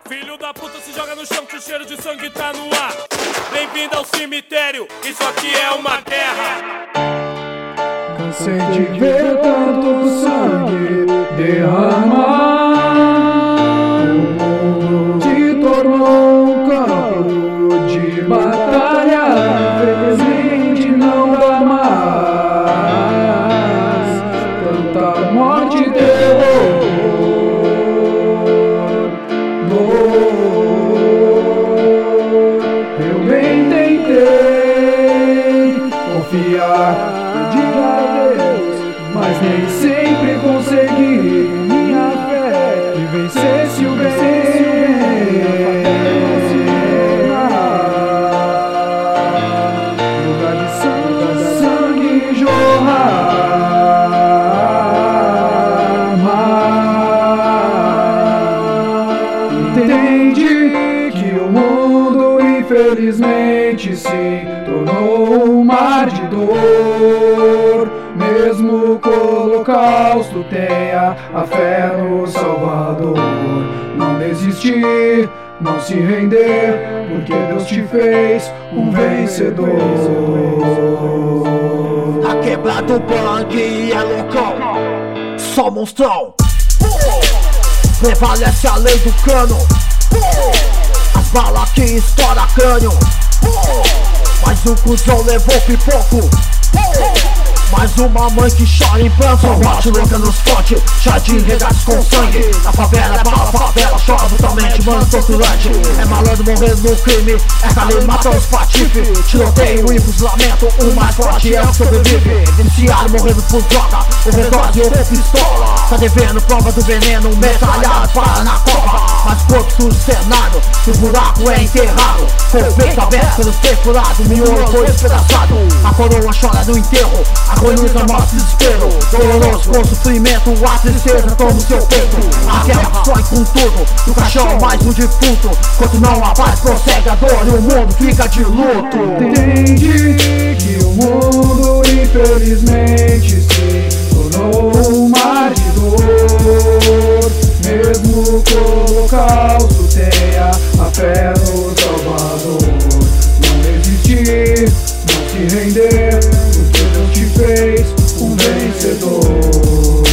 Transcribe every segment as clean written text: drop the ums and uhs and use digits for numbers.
Filho da puta se joga no chão que o cheiro de sangue tá no ar. Bem-vindo ao cemitério, isso aqui é uma guerra. Cansei de ver tanto sangue derramar. O mundo se tornou um campo de batalha. Infelizmente não dá mais tanta morte e terror. Eu bem tentei confiar, pedir a Deus, mas nem sempre consegui. Minha fé que vencesse o bem, lugar de sangue jorrar. Entendi que o mundo infelizmente se tornou um mar de dor. Mesmo que o holocausto tenha a fé no Salvador. Não desistir, não se render, porque Deus te fez um vencedor. Tá quebrado o bang, é loucão, só monstrão. Prevalece a lei do cano, as balas que estoura crânio. Mas o cuzão levou pipoco, mais uma mãe que chora em pranto. Morte louca nos fortes, jardim regados com sangue. Na favela é bala, favela chora brutalmente, mano torturante. É malandro morrendo no crime, é calibre matando os patife. Tiroteio e fuzilamento, o mais forte é o que sobrevive. Viciado morrendo por droga, overdose ou por pistola. Tá devendo prova do veneno, metralhado para na cova. Mas corpo sustenado, o buraco é enterrado. Com o peito aberto pelos perfurados, o miolo foi despedaçado. A coroa chora no enterro, agoniza nosso desespero. Doloroso com sofrimento, a tristeza toma o seu peito. A guerra destrói com tudo, no caixão mais um defunto. Enquanto não há paz, prossegue a dor e o mundo fica de luto. Entendi que o mundo infelizmente se tornou um mar de dor. Mesmo que o holocausto tenha a fé no Salvador. Não desistir, não se render, porque Deus te fez um vencedor.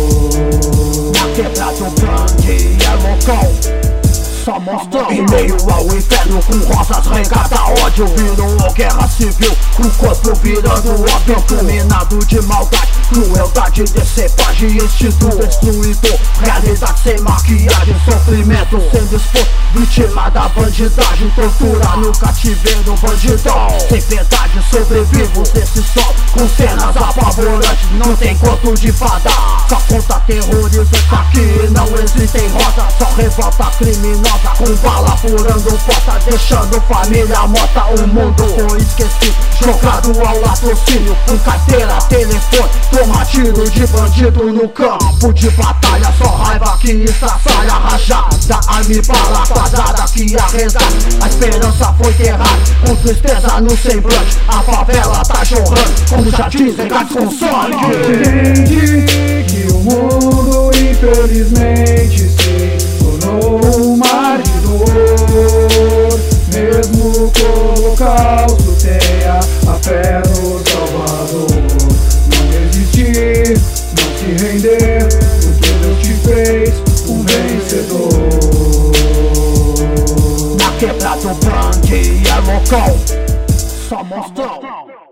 Na quebrada o bang é loucão, só monstrão. Em meio ao inferno com rosas regata ódio. Virou guerra civil, com o corpo virando ódio. Dominado de maldade, crueldade, decepagem, instinto destruidor. Realidade sem maquiagem, sofrimento sem desposto. Vítima da bandidagem, tortura no cativeiro bandidão. Sem piedade sobrevivos desse sol, com cenas apavorantes. Não tem conto de fada, só conta terrorizante. Aqui não existem rotas, só revolta criminosa. Com bala furando porta, deixando família morta. O mundo foi esquecido, jogado ao latrocínio. Com carteira, telefone, toma tiro de bandido no campo de batalha. Só raiva que estraçalha, rajada, arma e bala quadrada que arreda. A esperança foi enterrada, com tristeza no semblante. A favela tá jorrando, como jardins regados com sangue. Entendi que o mundo infelizmente se tornou um mar de dor. Mesmo que o holocausto tenha a fé no Salvador. Não desistir, não se render, porque Deus te fez um vencedor. Na quebrada o bang é loucão, só monstrão.